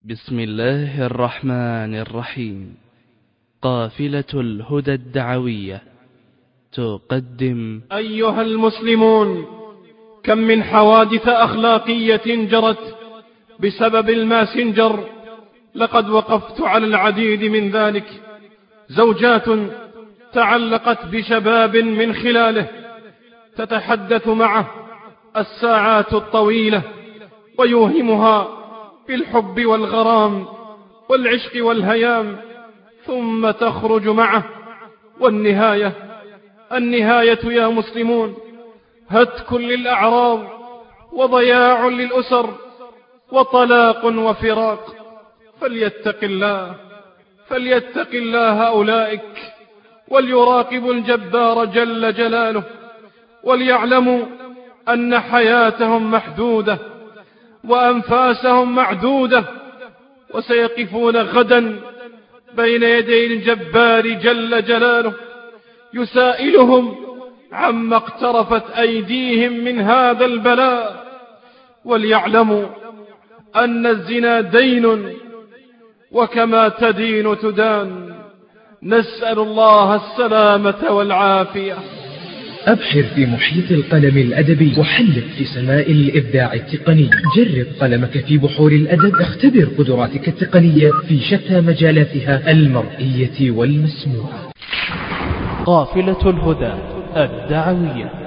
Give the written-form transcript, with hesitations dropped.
بسم الله الرحمن الرحيم. قافلة الهدى الدعوية تقدم: أيها المسلمون، كم من حوادث أخلاقية جرت بسبب الماسنجر، لقد وقفت على العديد من ذلك. زوجات تعلقت بشباب من خلاله، تتحدث معه الساعات الطويلة ويوهمها بالحب والغرام والعشق والهيام، ثم تخرج معه، والنهاية يا مسلمون هتك للأعراض وضياع للأسر وطلاق وفراق. فليتق الله أولئك، وليراقبوا الجبار جل جلاله، وليعلموا أن حياتهم محدودة وأنفاسهم معدودة، وسيقفون غدا بين يدي الجبار جل جلاله يسائلهم عما اقترفت أيديهم من هذا البلاء. وليعلموا أن الزنا دين، وكما تدين تدان. نسأل الله السلامة والعافية. أبحر في محيط القلم الأدبي وحلق في سماء الإبداع التقني. جرب قلمك في بحور الأدب، اختبر قدراتك التقنية في شتى مجالاتها المرئية والمسموعة. قافلة الهدى الدعوية.